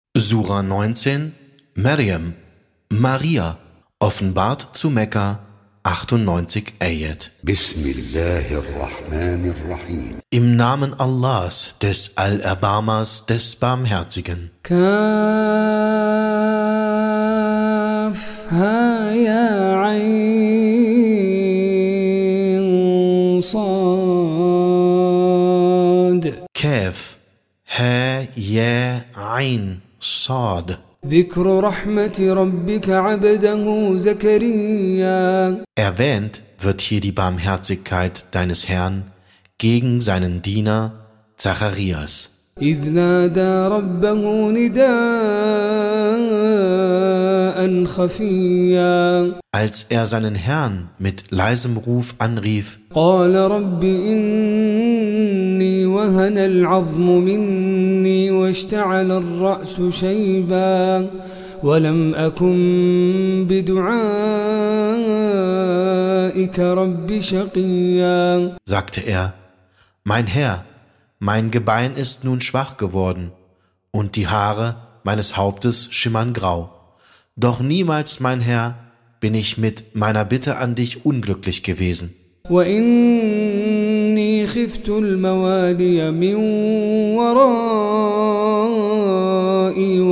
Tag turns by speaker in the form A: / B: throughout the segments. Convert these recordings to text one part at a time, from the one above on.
A: Sura 19, Maryam, Maria, offenbart zu Mekka, 98 Ayat.
B: Bismillahirrahmanirrahim.
A: Im Namen Allahs, des Allerbarmers, des Barmherzigen.
C: Kaf, ha, ya, ayn, sad.
A: Kaf, ha, ya, ayn, sad.
C: ذكر رحمة ربك عبده زكريا.
A: Erwähnt wird hier die Barmherzigkeit deines Herrn gegen seinen Diener Zacharias,
C: إذ نادى ربه نداء خفيا.
A: als er seinen Herrn mit leisem Ruf anrief:
C: قال رب إني وهن العظم مني واشتعل الرأس شيبا ولم أكن بدعائك رب شقيا.
A: Sagte er: Mein Herr, mein Gebein ist nun schwach geworden, und die Haare meines Hauptes schimmern grau. Doch niemals, mein Herr, bin ich mit meiner Bitte an dich unglücklich gewesen.
C: وإني خفت الموالي من ورائي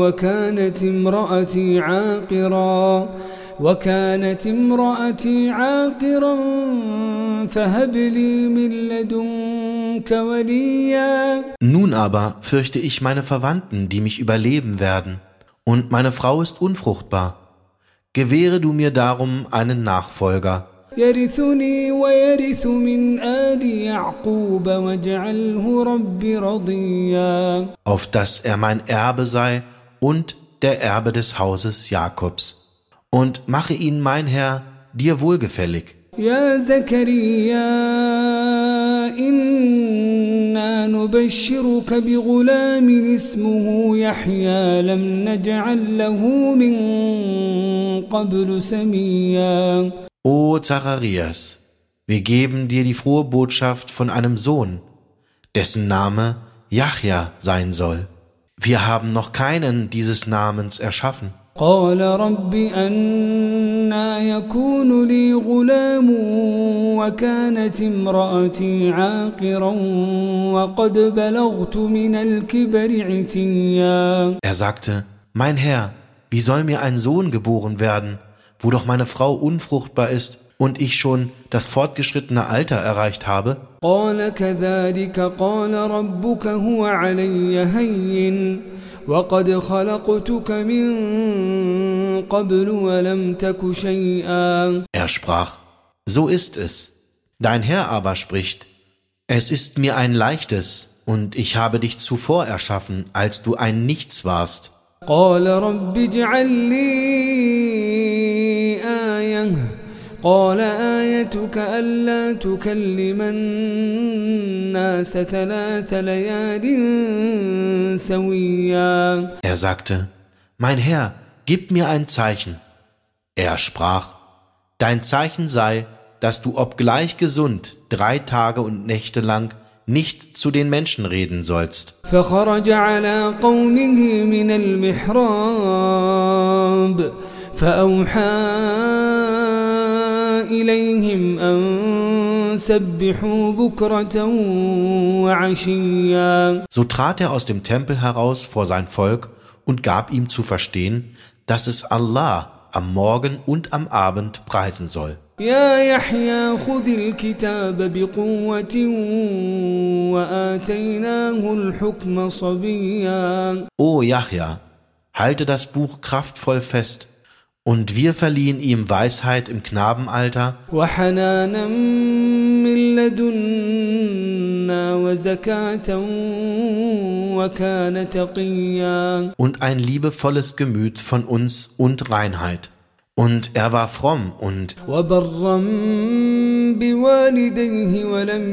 C: وكانت امرأتي عاقرا فهب لي من لدنك وليا.
A: Nun aber fürchte ich meine Verwandten, die mich überleben werden, und meine Frau ist unfruchtbar. Gewähre du mir darum einen Nachfolger,
C: يرثني ويرث من آل يعقوب واجعله رب رضيا.
A: auf dass er mein Erbe sei und der Erbe des Hauses Jakobs. Und mache ihn, mein Herr, dir wohlgefällig.
C: يا زكريا إنا نبشرك بغلام اسمه يحيى لم نجعل له من قبل سميا.
A: O Zacharias, wir geben dir die frohe Botschaft von einem Sohn, dessen Name Jahja sein soll. Wir haben noch keinen dieses Namens erschaffen.
C: قال رب أنى يكون لي غلام وكانت امرأتي عاقرا وقد بلغت من الكبر عتيا.
A: Er sagte: Mein Herr, wie soll mir ein Sohn geboren werden, wo doch meine Frau unfruchtbar ist und ich schon das fortgeschrittene Alter erreicht habe?
C: قال كذلك قال ربك هو علي هين وقد خلقتك من قبل ولم تك شيئا.
A: Er sprach: So ist es. Dein Herr aber spricht: Es ist mir ein leichtes, und ich habe dich zuvor erschaffen, als du ein Nichts warst.
C: قال رب اجعل لي آية قال آيتك ألا تكلم الناس 3 ليال سويا.
A: Er sagte: Mein Herr, gib mir ein Zeichen. Er sprach: Dein Zeichen sei, dass du obgleich gesund 3 Tage und Nächte lang nicht zu den Menschen reden sollst.
C: فخرج على قومه من المحراب فأوحى إليهم أن سبحوا بكرة وعشيا.
A: So trat er aus dem Tempel heraus vor sein Volk und gab ihm zu verstehen, dass es Allah am Morgen und am Abend preisen soll.
C: يا يحيى خذ الكتاب بقوة وآتيناه الحكم صبيا.
A: O Jahja, halte das Buch kraftvoll fest, und wir verliehen ihm Weisheit im Knabenalter
C: وحنانا من لدنا وزكاة وكان تقيا.
A: und ein liebevolles Gemüt von uns und Reinheit. Und er war fromm und
C: وبرا بوالديه ولم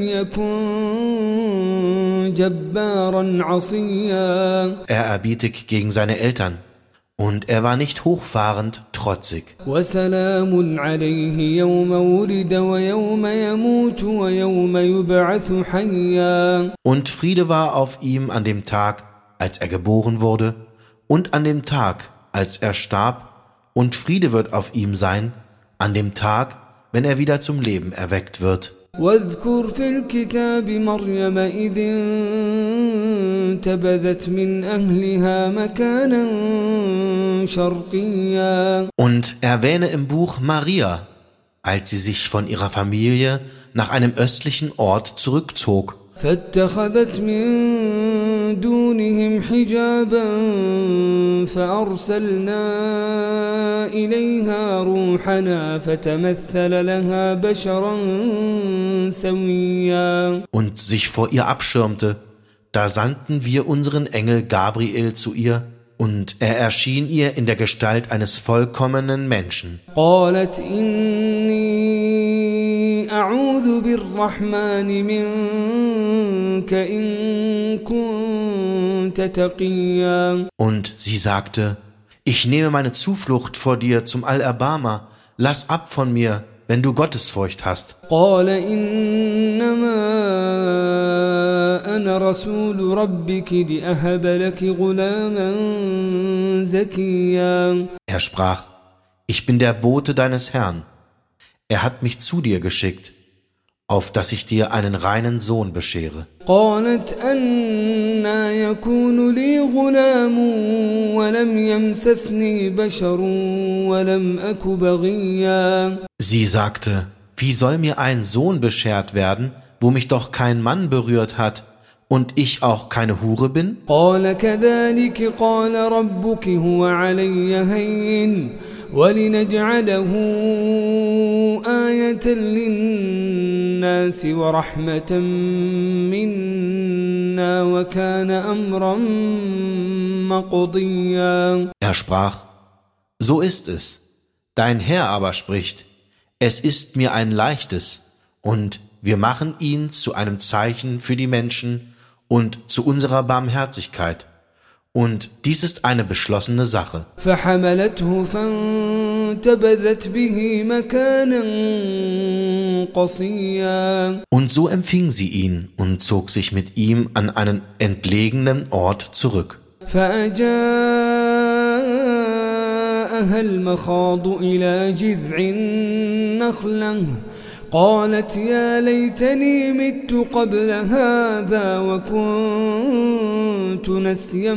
C: يكن جبارا عصيا.
A: er erbietig gegen seine Eltern. Und er war nicht hochfahrend, trotzig.
C: وسلام عليه يوم ولد ويوم يموت ويوم يبعث حيا.
A: Und Friede war auf ihm an dem Tag, als er geboren wurde, und an dem Tag, als er starb, und Friede wird auf ihm sein, an dem Tag, wenn er wieder zum Leben erweckt wird.
C: واذكر في الكتاب مريم إذ انتبذت من أهلها مكانا شرقيا.
A: Und erwähne im Buch Maria, als sie sich von ihrer Familie nach einem östlichen Ort zurückzog.
C: فاتخذت من دونهم حجابا فأرسلنا إليها روحنا فتمثل لها بشرا سويا.
A: Und sich vor ihr abschirmte, da sandten wir unseren Engel Gabriel zu ihr, und er erschien ihr in der Gestalt eines vollkommenen Menschen.
C: قالت إني أعوذ بالرحمن منك إن كنت تقيا.
A: Und sie sagte, ich nehme meine Zuflucht vor dir zum Allerbarmer, lass ab von mir, wenn du Gottesfurcht hast.
C: قال إنما أنا رسول ربك لأهب لك غلاما زكيا.
A: Er sprach, ich bin der Bote deines Herrn. Er hat mich zu dir geschickt, auf dass ich dir einen reinen Sohn beschere.
C: قالت أنا يكون لي غلام ولم يمسسني بشر ولم أك بغيا.
A: Sie sagte, wie soll mir ein Sohn beschert werden, wo mich doch kein Mann berührt hat und ich auch keine Hure bin?
C: قال كذلك قال ربك هو علي هين ولنجعله آية للناس ورحمة منا وكان أمرا مقضيا.
A: Er sprach, so ist es. Dein Herr aber spricht, es ist mir ein leichtes, und wir machen ihn zu einem Zeichen für die Menschen und zu unserer Barmherzigkeit. Und dies ist eine beschlossene Sache.
C: فحملته فانتبذت به مكانا قصيا.
A: Und so empfing sie ihn und zog sich mit ihm an einen entlegenen Ort zurück.
C: فأجاءها المخاض إلى جذع النخلة قالت يا ليتني مت قبل هذا وكنت نسيا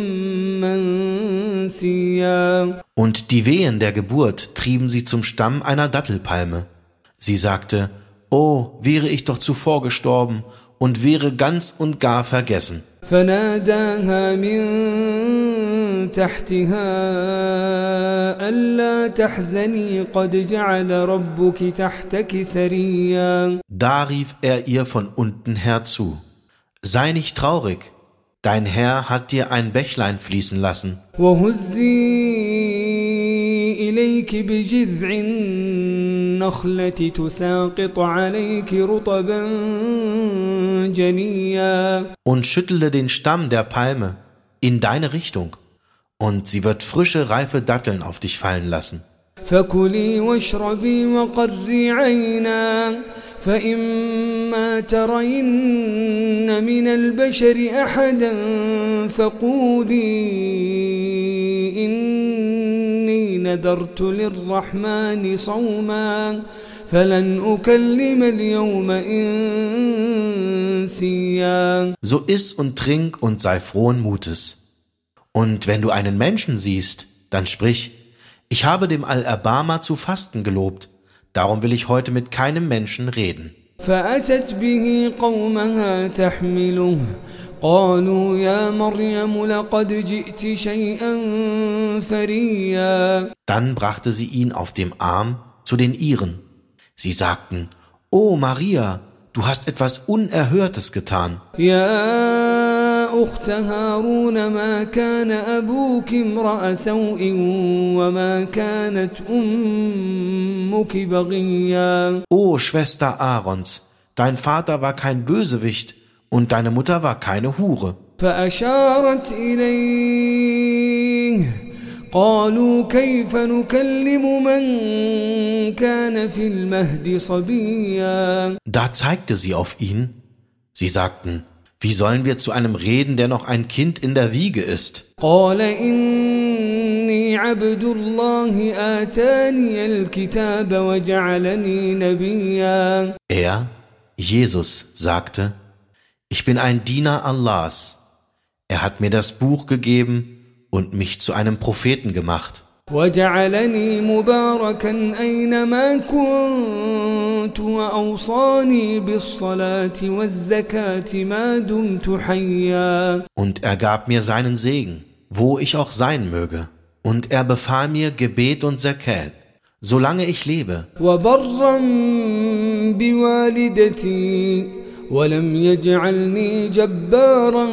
C: منسيا.
A: Und die Wehen der Geburt trieben sie zum Stamm einer Dattelpalme. Sie sagte, oh, wäre ich doch zuvor gestorben und wäre ganz und gar vergessen.
C: فناداها من تحتها ألا تحزني قد جعل ربك تحتك سريا.
A: Da rief er ihr von unten her zu, sei nicht traurig, dein Herr hat dir ein Bächlein fließen lassen.
C: وهزي إليك بجذع النخلة تساقط عليك رطبا جنيا.
A: Und schüttele den Stamm der Palme in deine Richtung, und sie wird frische, reife Datteln auf dich fallen lassen.
C: فكلي واشربي وقري عينا فإما ترين من البشر أحدا فقولي إني نذرت للرحمن صوما فلن أكلم اليوم إنسيا.
A: So iss und trink und sei frohen Mutes. Und wenn du einen Menschen siehst, dann sprich, ich habe dem Allerbarmer zu fasten gelobt, darum will ich heute mit keinem Menschen reden.
C: فأتت به قومها تحمله قالوا يا مريم لقد جئت شيئا فريا.
A: Dann brachte sie ihn auf dem Arm zu den ihren. Sie sagten, O Maria, du hast etwas Unerhörtes getan.
C: يا أخت هارون ما كان أبوك امرأ سوء وما كانت أمك بغيا.
A: O Schwester Aarons, dein Vater war kein Bösewicht und deine Mutter war keine Hure.
C: فأشارت إليه قالوا كيف نكلم من كان في المهد صبيا.
A: Da zeigte sie auf ihn. Sie sagten, Wie sollen wir zu einem reden, der noch ein Kind in der Wiege ist?
C: قال إني عبد الله آتاني الكتاب وجعلني نبيا.
A: Er, Jesus, sagte, ich bin ein Diener Allahs. Er hat mir das Buch gegeben und mich zu einem Propheten gemacht.
C: وجعلني مباركا أينما كنت وأوصاني بالصلاة والزكاة ما دمت حيا.
A: Und er gab mir seinen Segen, wo ich auch sein möge. Und er befahl mir Gebet und Zakat, solange ich lebe.
C: وبرا بوالدتي ولم يجعلني جبارا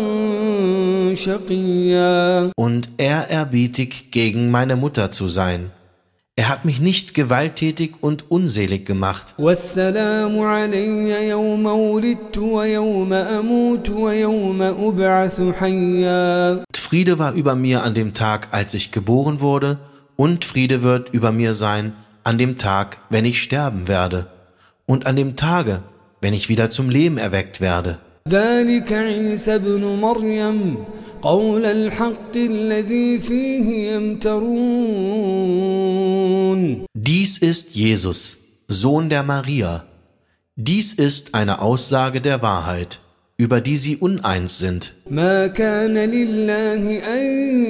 C: شقيا.
A: Und ehrerbietig gegen meine Mutter zu sein. Er hat mich nicht gewalttätig und unselig gemacht.
C: والسلام علي يوم ولدت ويوم أموت ويوم أبعث حيا.
A: Friede war über mir an dem Tag, als ich geboren wurde, und Friede wird über mir sein an dem Tag, wenn ich sterben werde, und an dem Tage, wenn ich wieder zum Leben erweckt werde.
C: ذلك عيسى ابن مريم قول الحق الذي فيه يمترون.
A: Dies ist Jesus, Sohn der Maria. Dies ist eine Aussage der Wahrheit, über die sie uneins sind.
C: ما كان لله أن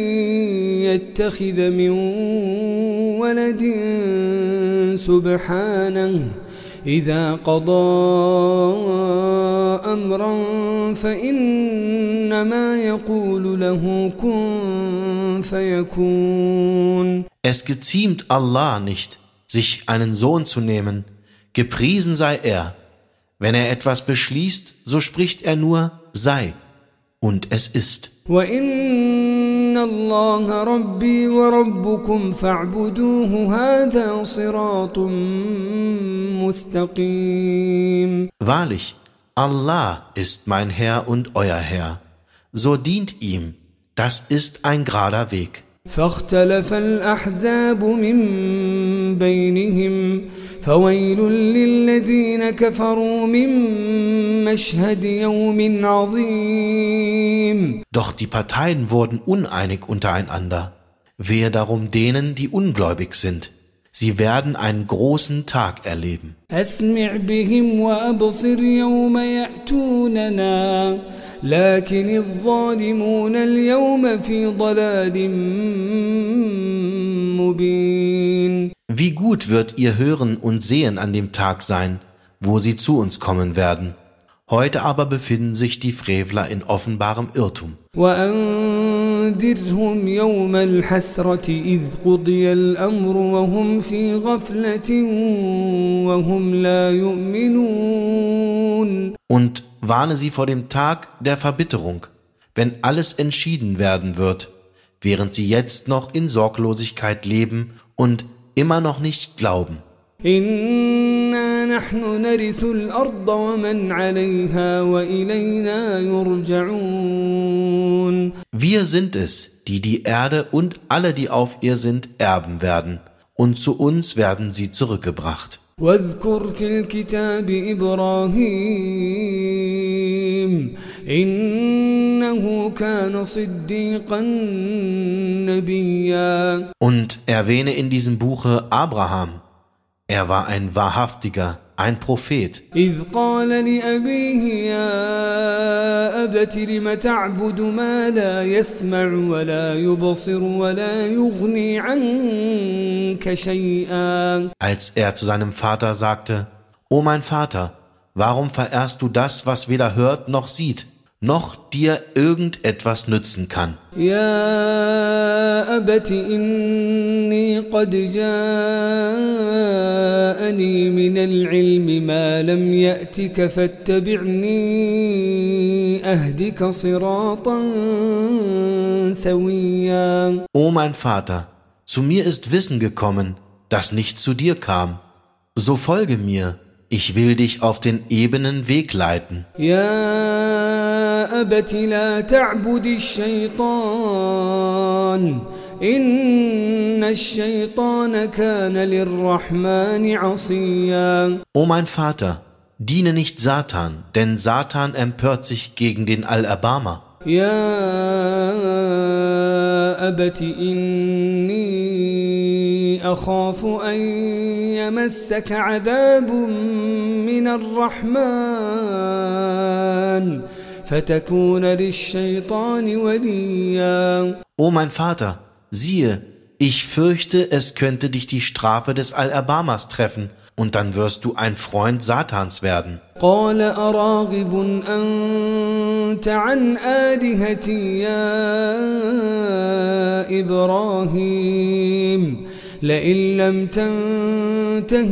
C: يتخذ من ولد سبحانه إذا قضى أمرا فإنما يقول له كن فيكون.
A: Es geziemt Allah nicht, sich einen Sohn zu nehmen. Gepriesen sei er. Wenn er etwas beschließt, so spricht er nur, sei. Und es ist.
C: وإن الله ربي وربكم فاعبدوه هذا صراط مستقيم.
A: Wahrlich, Allah ist mein Herr und euer Herr. So dient ihm. Das ist ein gerader Weg.
C: فاختلف الأحزاب من بينهم فويل للذين كفروا من مشهد يوم عظيم.
A: Doch die Parteien wurden uneinig untereinander. Wehe darum denen, die ungläubig sind. Sie werden einen großen Tag erleben.
C: أسمع بهم وأبصر يوم يأتوننا لكن الظالمون اليوم في ضلال مبين.
A: Wie gut wird ihr Hören und Sehen an dem Tag sein, wo sie zu uns kommen werden. Heute aber befinden sich die Frevler in offenbarem Irrtum.
C: وأنذرهم يوم الحسرة إذ قضي الأمر وهم في غفلة وهم لا يؤمنون.
A: Und warne sie vor dem Tag der Verbitterung, wenn alles entschieden werden wird, während sie jetzt noch in Sorglosigkeit leben und immer noch nicht glauben.
C: إنا نحن نرث الأرض ومن عليها وإلينا يرجعون.
A: Wir sind es, die die Erde und alle, die auf ihr sind, erben werden, und zu uns werden sie zurückgebracht.
C: واذكر في الكتاب إبراهيم إنه كان صديقا نبيا.
A: Und erwähne in diesem Buche Abraham. Er war ein Wahrhaftiger, ein Prophet.
C: إذ قال لأبيه يا أبت لم تعبد ما لا يسمع ولا يبصر ولا يغني عنك شيئا.
A: Als er zu seinem Vater sagte, O mein Vater, warum verehrst du das, was weder hört noch sieht, noch dir irgendetwas nützen kann?
C: يا أبت إني قد جاءني من العلم ما لم يأتك فاتبعني أهدك صراطا سويا.
A: O mein Vater, zu mir ist Wissen gekommen, das nicht zu dir kam. So folge mir, ich will dich auf den ebenen Weg leiten.
C: يا أبت لا تعبد الشيطان إن الشيطان كان للرحمن عصيا.
A: O mein Vater, Diene nicht Satan, denn Satan empört sich gegen den Allerbarmer.
C: يا أبت إني أخاف أن يمسك عذاب من الرحمن فتكون للشيطان وليا.
A: O mein Vater, siehe, ich fürchte, es könnte dich die Strafe des Allerbarmers treffen, und dann wirst du ein Freund Satans werden.
C: قال أراغب أنت عن آلهتي يا إبراهيم لئن لم تنته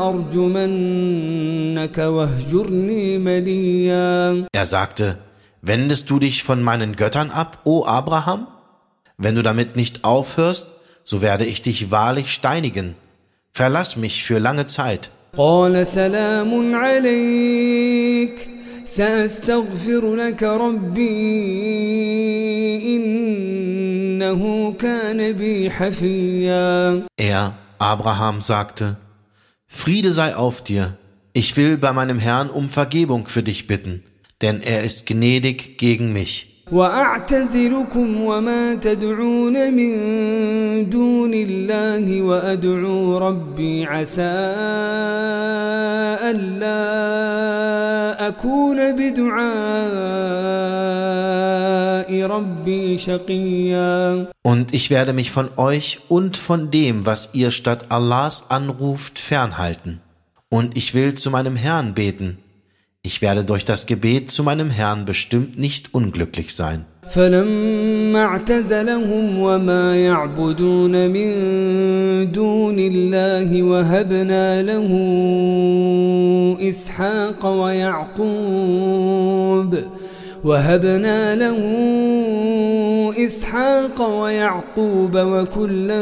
C: لأرجمنك واهجرني مليا.
A: Er sagte, wendest du dich von meinen Göttern ab, o Abraham? Wenn du damit nicht aufhörst, so werde ich dich wahrlich steinigen. Verlass mich für lange Zeit.
C: قال سلام عليك سأستغفر لك ربي إنه كان بي حفيا.
A: Er, Abraham, sagte, Friede sei auf dir, ich will bei meinem Herrn um Vergebung für dich bitten, denn er ist gnädig gegen mich.
C: وأعتزلكم وما تدعون من دون الله وأدعو ربي عسى ألا أكون بدعاء ربي شقيا.
A: Und ich werde mich von euch und von dem, was ihr statt Allahs anruft, fernhalten. Und ich will zu meinem Herrn beten. Ich werde durch das Gebet zu meinem Herrn bestimmt nicht unglücklich sein.
C: فلما اعتزلهم وما يعبدون من دون الله وهبنا له إسحاق ويعقوب وكلا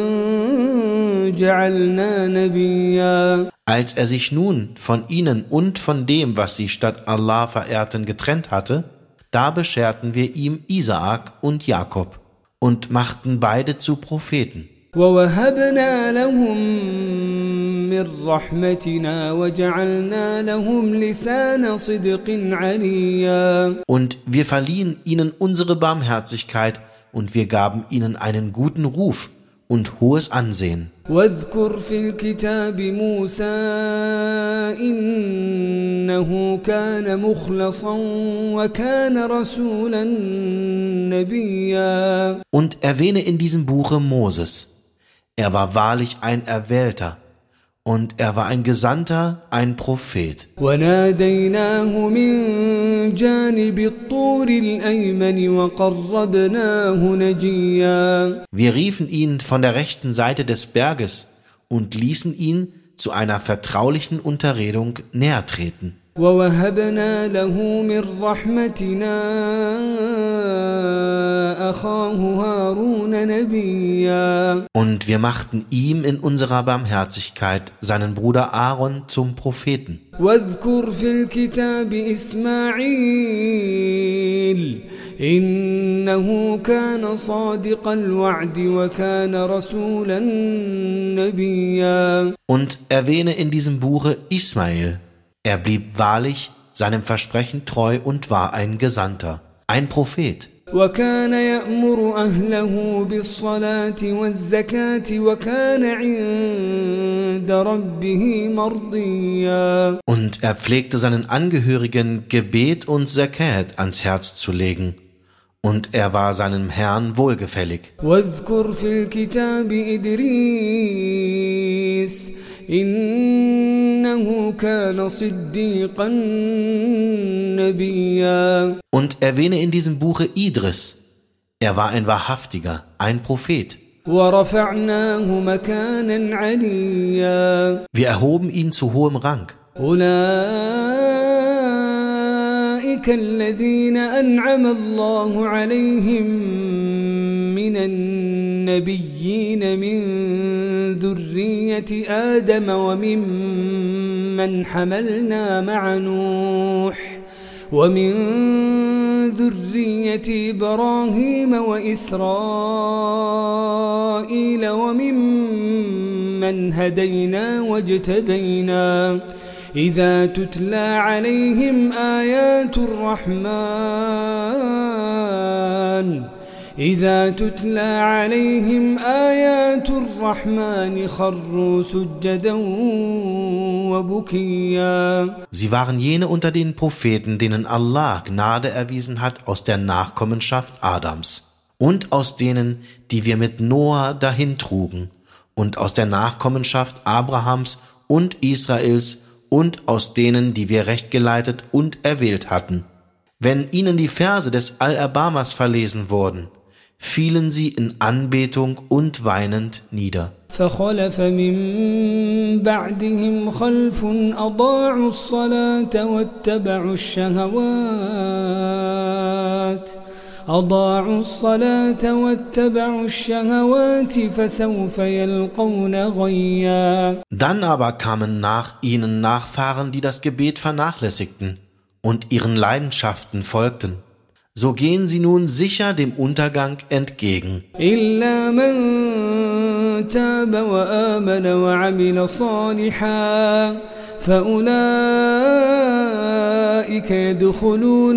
C: جعلنا نبيا.
A: Als er sich nun von ihnen und von dem, was sie statt Allah verehrten, getrennt hatte, da bescherten wir ihm Isaak und Jakob und machten beide zu Propheten.
C: ووهبنا لهم من رحمتنا وجعلنا لهم لسان صدق عليا.
A: Und wir verliehen ihnen unsere Barmherzigkeit und wir gaben ihnen einen guten Ruf und hohes Ansehen.
C: واذكر في الكتاب موسى إنه كان مخلصا وكان رسولا نبيا.
A: Und erwähne in diesem Buche Moses. Er war wahrlich ein Erwählter und er war ein Gesandter, ein Prophet.
C: وناديناه من جانب الطور الأيمن وقربناه نجيا.
A: Wir riefen ihn von der rechten Seite des Berges und ließen ihn zu einer vertraulichen Unterredung näher treten.
C: ووهبنا له من رحمتنا أخاه هارون نبيا.
A: Und wir machten ihm in unserer Barmherzigkeit seinen Bruder Aaron zum Propheten.
C: واذكر في الكتاب إسماعيل إنه كان صادق الوعد وكان رسولا نبيا.
A: Und erwähne in diesem Buche Ismael. Er blieb wahrlich seinem Versprechen treu und war ein Gesandter, ein Prophet.
C: وكان يأمر أهله بالصلاة والزكاة وكان عند ربه مرضيا.
A: Und er pflegte seinen Angehörigen Gebet und Zakat ans Herz zu legen. Und er war seinem Herrn wohlgefällig.
C: واذكر في الكتاب إدريس إنه كان صديقا نبيا.
A: Und erwähne in diesem Buche Idris. Er war ein Wahrhaftiger, ein Prophet.
C: ورفعناه مكانا عليا.
A: Wir erhoben ihn zu hohem Rang.
C: أولئك الذين أنعم الله عليهم من النبيين من ذرية آدم وممن حملنا مع نوح ومن ذرية إبراهيم وإسرائيل وممن هدينا واجتبينا إذا تتلى عليهم آيات الرحمن خروا سجدا وبكيا.
A: Sie waren jene unter den Propheten, denen Allah Gnade erwiesen hat aus der Nachkommenschaft Adams und aus denen, die wir mit Noah dahintrugen und aus der Nachkommenschaft Abrahams und Israels und aus denen, die wir rechtgeleitet und erwählt hatten. Wenn ihnen die Verse des Al-Erbamas verlesen wurden, fielen sie in Anbetung und weinend nieder.
C: فخلف من بعدهم خلف أضاعوا الصلاة واتبعوا الشهوات فسوف يلقون غيا.
A: Dann aber kamen nach ihnen Nachfahren, die das Gebet vernachlässigten und ihren Leidenschaften folgten. So gehen sie nun sicher dem Untergang entgegen.
C: إلا من تاب وآمن وعمل صالحا فأولئك يدخلون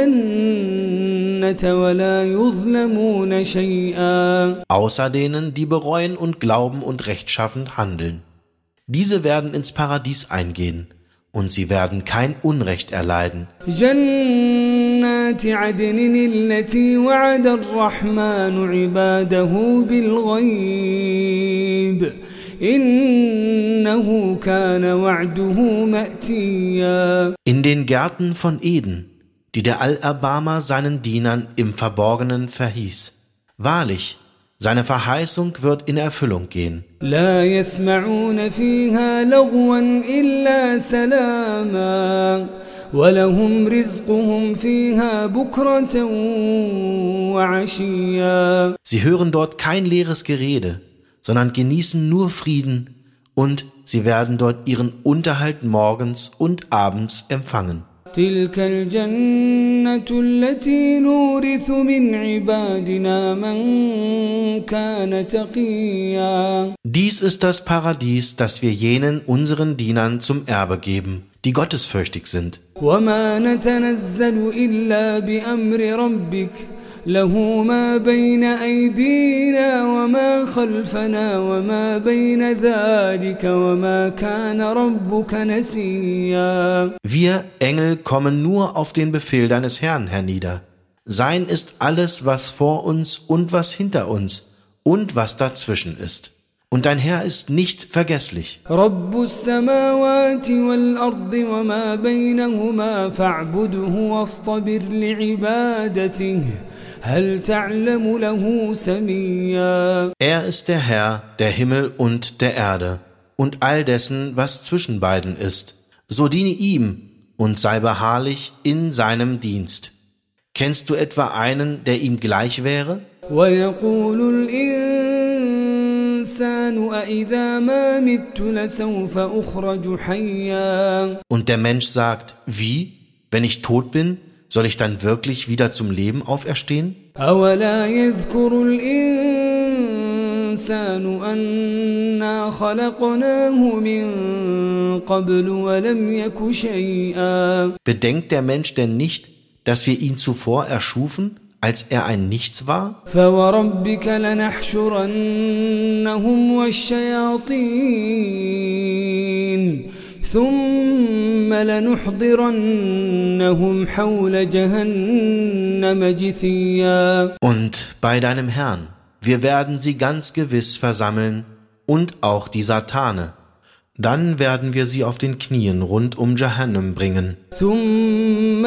C: الجنة ولا يظلمون شيئا.
A: Außer denen, die bereuen und glauben und rechtschaffend handeln. Diese werden ins Paradies eingehen und sie werden kein Unrecht erleiden.
C: جنات عدن التي وعد الرحمن عباده بالغيب إنه كان وعده مأتيا.
A: In den Gärten von Eden, die der Al-Abama seinen Dienern im Verborgenen verhieß. Wahrlich, seine Verheißung wird in Erfüllung gehen.
C: لا يسمعون فيها لغوا إلا سلاما ولهم رزقهم فيها بكرة وعشيا.
A: Sie hören dort kein leeres Gerede, sondern genießen nur Frieden und sie werden dort ihren Unterhalt morgens und abends empfangen.
C: تلك الجنة التي نورث من عبادنا من كان تقيا.
A: Dies ist das Paradies, das wir jenen unseren Dienern zum Erbe geben, die gottesfürchtig sind.
C: وما نتنزل إلا بأمر ربك له ما بين أيدينا وما خلفنا وما بين ذلك وما كان ربك نسيا.
A: Wir Engel kommen nur auf den Befehl deines Herrn hernieder. Sein ist alles, was vor uns und was hinter uns und was dazwischen ist. Und dein Herr ist nicht vergesslich.
C: رب السماوات والأرض وما بينهما فاعبده واصطبر لعبادته هل تعلم له سميا.
A: Er ist der Herr der Himmel und der Erde und all dessen, was zwischen beiden ist. So diene ihm und sei beharrlich in seinem Dienst. Kennst du etwa einen, der ihm gleich wäre?
C: ويقول الإنسان أإذا ما مت لسوف أخرج حيا.
A: Und der Mensch sagt, wie? Wenn ich tot bin, soll ich dann wirklich wieder zum Leben auferstehen?
C: أولا يذكر الإنسان أنا خلقناه من قبل ولم يك شيئا.
A: Bedenkt der Mensch denn nicht, dass wir ihn zuvor erschufen, als er ein Nichts war?
C: فوربك لنحشرنهم والشياطين ثم لنحضرنهم حول جهنم جثيا.
A: Und bei deinem Herrn, wir werden sie ganz gewiss versammeln und auch die Satane. Dann werden wir sie auf den Knien rund um Jahannam bringen.
C: ثم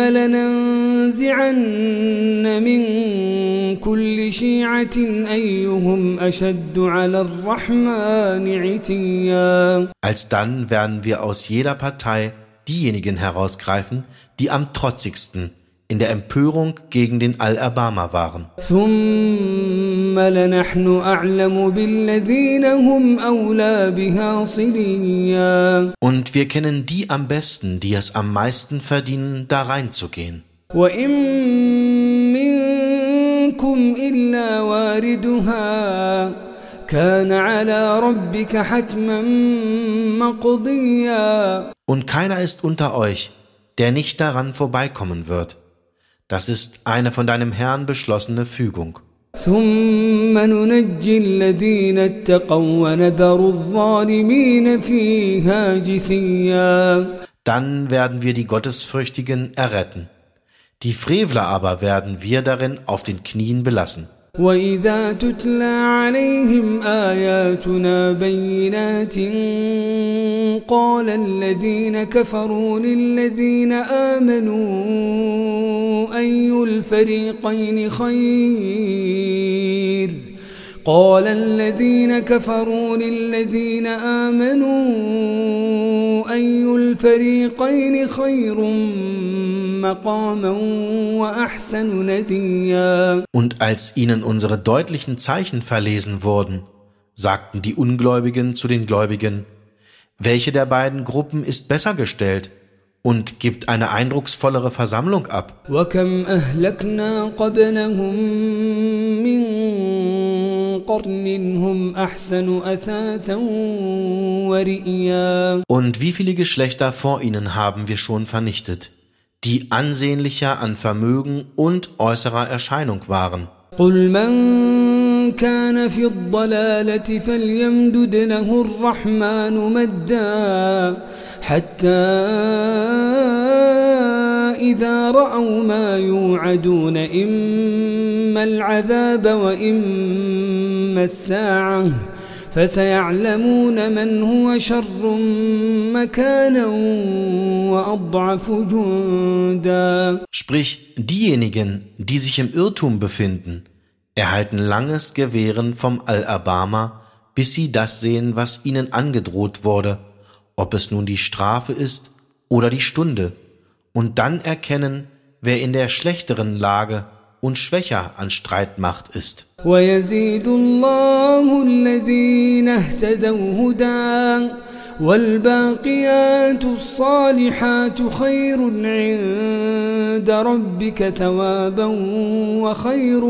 C: لننزعن من كل شيعة أيهم أشد على الرحمن عتيا.
A: Alsdann werden wir aus jeder Partei diejenigen herausgreifen, die am trotzigsten in der Empörung gegen den Al-Abama waren.
C: ثم لنحن أعلم بالذين هم أولى بها صليا.
A: Und wir kennen die am besten, die es am meisten verdienen, da reinzugehen.
C: وإن منكم إلا واردها كان على ربك حتما مقضيا.
A: Und keiner ist unter euch, der nicht daran vorbeikommen wird. Das ist eine von deinem Herrn beschlossene Fügung.
C: ثم ننجي الذين اتقوا ونذر الظالمين فيها جثيا.
A: Dann werden wir die Gottesfürchtigen erretten. Die Frevler aber werden wir darin auf den Knien belassen.
C: وإذا تتلى عليهم آياتنا بينات قال الذين كفروا للذين آمنوا أي الفريقين خير قال الذين كفروا للذين آمنوا أي الفريقين خير مقاما وأحسن نديا.
A: Und als ihnen unsere deutlichen Zeichen verlesen wurden, sagten die Ungläubigen zu den Gläubigen, welche der beiden Gruppen ist besser gestellt und gibt eine eindrucksvollere Versammlung ab.
C: وكم أهلكنا قبلهم من قرن هم أحسن أثاثا ورئيا.
A: Und wie viele Geschlechter vor ihnen haben wir schon vernichtet, die ansehnlicher an Vermögen und äußerer Erscheinung waren.
C: قل من كان في الضلالة فليمدد له الرحمن مدا حتى إذا رأوا ما يوعدون إما العذاب وإما الساعة فسيعلمون من هو شر مكانا وأضعف جندا.
A: Sprich, diejenigen, die sich im Irrtum befinden, erhalten langes Gewähren vom Al-Abama, bis sie das sehen, was ihnen angedroht wurde, ob es nun die Strafe ist oder die Stunde, und dann erkennen, wer in der schlechteren Lage und schwächer an Streitmacht ist.
C: ويزيد الله الذين اهتدوا هدى والباقيات الصالحات خير عند ربك ثوابا وخير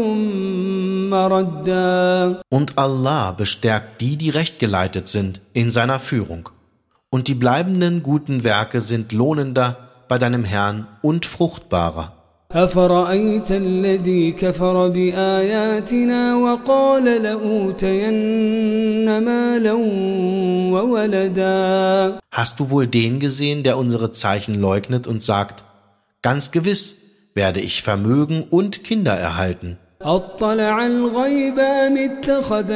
C: مردا.
A: Und Allah bestärkt die, die rechtgeleitet sind, in seiner Führung. Und die bleibenden guten Werke sind lohnender bei deinem Herrn und fruchtbarer.
C: أفرأيت الذي كفر بآياتنا وقال لأوتين مالا وولدا.
A: Hast du wohl den gesehen, der unsere Zeichen leugnet und sagt, ganz gewiss werde ich Vermögen und Kinder erhalten?
C: أطلع الغيب أم اتخذ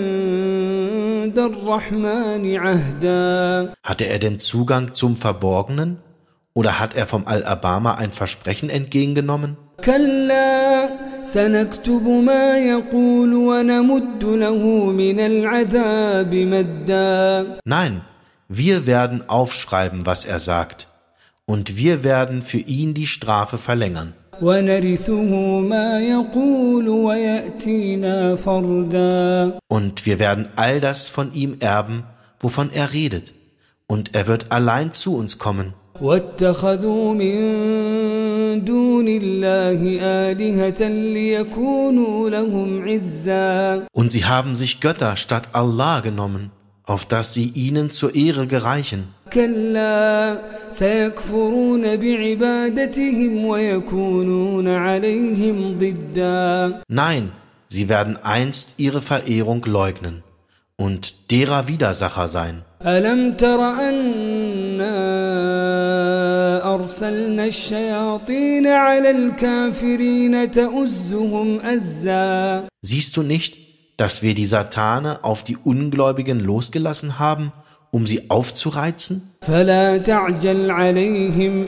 C: عند الرحمن عهدا.
A: Hatte er denn Zugang zum Verborgenen? Oder hat er vom Al-Abama ein Versprechen entgegengenommen?
C: كلا سنكتب ما يقول ونمد له من العذاب مدا.
A: Nein, wir werden aufschreiben, was er sagt, und wir werden für ihn die Strafe verlängern.
C: ونرثه ما يقول ويأتينا فردا.
A: Und wir werden all das von ihm erben, wovon er redet, und er wird allein zu uns kommen.
C: واتخذوا من دون الله آلهة ليكونوا لهم عزا.
A: Und sie haben sich Götter statt Allah genommen, auf dass sie ihnen zur Ehre gereichen.
C: كلا سيكفرون بعبادتهم ويكونون عليهم ضدا.
A: Nein, sie werden einst ihre Verehrung leugnen und derer Widersacher sein.
C: ألم تر أنا أرسلنا الشياطين على الكافرين تؤزهم أزا.
A: Siehst du nicht, dass wir die Satane auf die Ungläubigen losgelassen haben, um sie aufzureizen?
C: فلا تعجل عليهم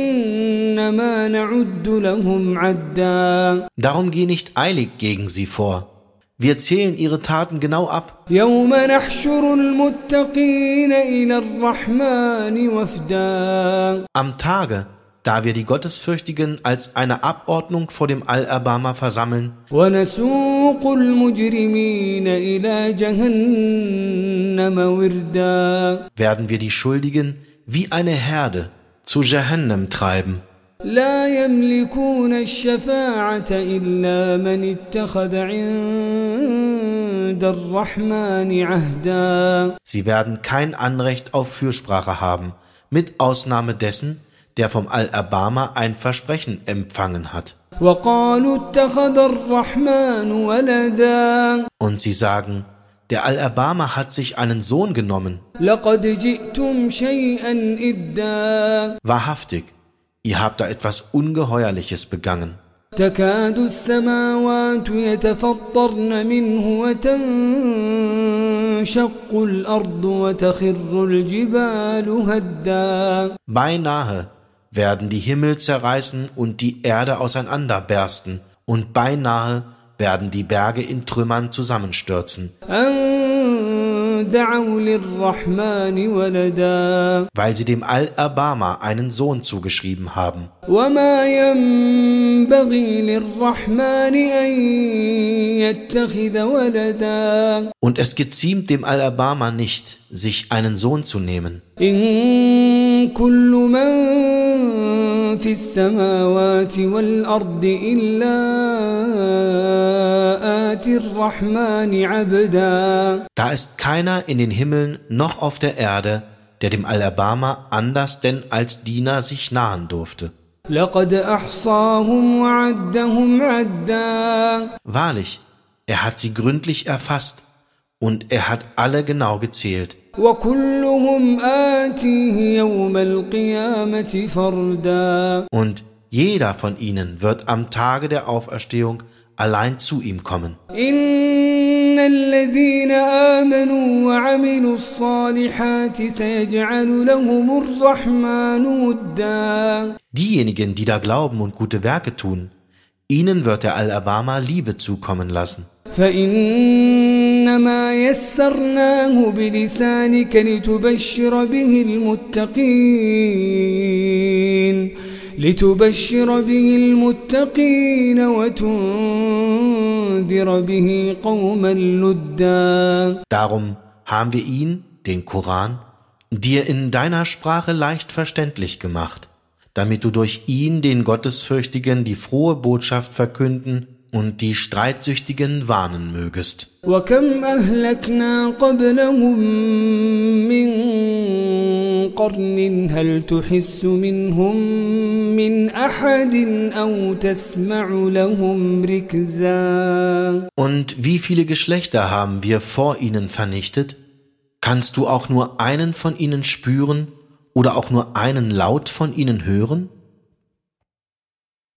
C: إنما نعد لهم عدا.
A: Darum geh nicht eilig gegen sie vor. Wir zählen ihre Taten genau ab.
C: يوم نحشر المتقين إلى الرحمن وفدا.
A: Am Tage, da wir die Gottesfürchtigen als eine Abordnung vor dem Al-Abama versammeln,
C: ونسوق المجرمين إلى جهنم وردا.
A: werden wir die Schuldigen wie eine Herde zu Jahannam treiben.
C: لا يملكون الشفاعة إلا من اتخذ عند الرحمن عهدا.
A: Sie werden kein Anrecht auf Fürsprache haben mit Ausnahme dessen, der vom Allerbarmer ein Versprechen empfangen hat.
C: وقالوا اتخذ الرحمن ولدا
A: Und sie sagen, der Allerbarmer hat sich einen Sohn genommen.
C: لقد جئتم شيئا إدا
A: Wahrhaftig, ihr habt da etwas Ungeheuerliches begangen.
C: تكاد السماوات يتفطرن منه وتنشق الأرض وتخر الجبال هدا
A: Beinahe werden die Himmel zerreißen und die Erde auseinanderbersten, und beinahe werden die Berge in Trümmern zusammenstürzen,
C: أن دعوا للرحمن ولدا
A: weil sie dem Allerbarmer einen Sohn zugeschrieben haben.
C: وما ينبغي للرحمن أن يتخذ ولدا
A: Und es geziemt dem Allerbarmer nicht, sich einen Sohn zu nehmen.
C: إن كل من في السماوات والأرض إلا آتي الرحمن عبدا
A: Da ist keiner in den Himmeln noch auf der Erde, der dem Allerbarmer anders denn als Diener sich nahen durfte.
C: لقد أحصاهم وعدهم عدا
A: Wahrlich, er hat sie gründlich erfasst und er hat alle genau gezählt.
C: وكلهم آتيه يوم القيامة فردا
A: Und jeder von ihnen wird am Tage der Auferstehung allein zu ihm kommen.
C: إن الذين آمنوا وعملوا الصالحات سيجعل لهم الرحمن ودا
A: Diejenigen, die da glauben und gute Werke tun, ihnen wird der Allerbarmer Liebe zukommen lassen.
C: فإنما يسرناه بلسانك لتبشر به المتقين وتنذر به قوما لدا
A: Darum haben wir ihn, den Koran, dir in deiner Sprache leicht verständlich gemacht, damit du durch ihn den Gottesfürchtigen die frohe Botschaft verkünden und die Streitsüchtigen warnen mögest.
C: وكم أهلكنا قبلهم من قرن هل تحس منهم من أحد أو تسمع لهم ركزا
A: Und wie viele Geschlechter haben wir vor ihnen vernichtet? Kannst du auch nur einen von ihnen spüren oder auch nur einen Laut von ihnen hören?